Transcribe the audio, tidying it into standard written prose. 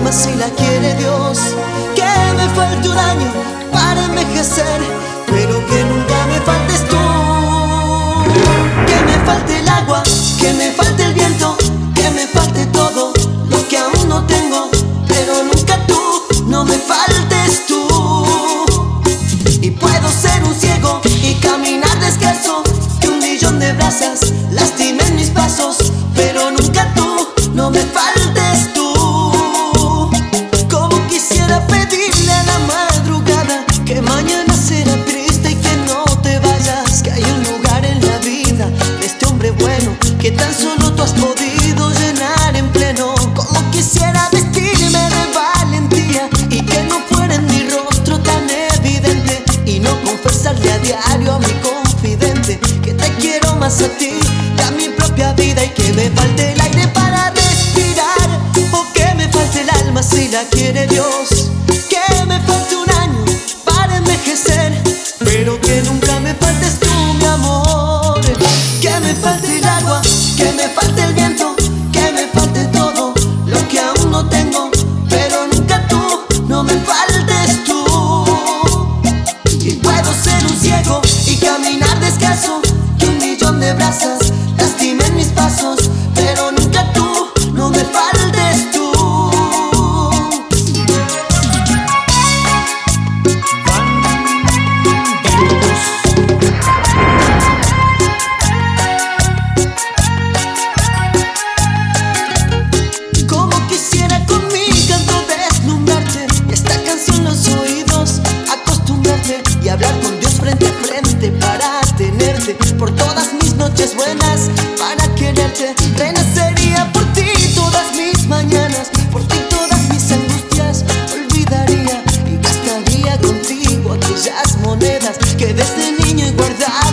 alma si la quiere Dios. Que me falte un año para envejecer, pero que nunca me faltes tú. Que me falte el agua, que me falte el viento, que me falte todo lo que aún no tengo, pero nunca tú, no me faltes tú. Y puedo ser un ciego y caminar descalzo, que un millón de brasas lastimen mis pasos, pero nunca tú, no me faltes tú. Como quisiera pedirle a la madrugada que mañana será triste y que no te vayas, que hay un lugar en la vida de este hombre bueno que tan solo tú has podido llenar en pleno. Como quisiera vestirme de valentía y que no fuera en mi rostro tan evidente, y no confesarle a diario a mi confidente que te quiero más a ti que a mi propia vida. Y que me falte el aire para respirar, o que me falte el alma si la quiere Dios. Que me falte un año para envejecer, pero que nunca me faltes tú, mi amor. Que me falte el agua, que me falte el viento, que me falte todo lo que aún no tengo, pero nunca tú, no me faltes tú. Y puedo ser un ciego y caminar descalzo, que un millón de brasas lastimen mis pasos, pero nunca tú, no me faltes tú. Como quisiera con mi canto deslumbrarte, esta canción los oídos acostumbrarte, y hablar con Dios frente a frente para tenerte por todas mis noches buenas, para quererte. Renacería por ti todas mis mañanas, por ti todas mis angustias olvidaría, y gastaría contigo aquellas monedas que desde niño he guardado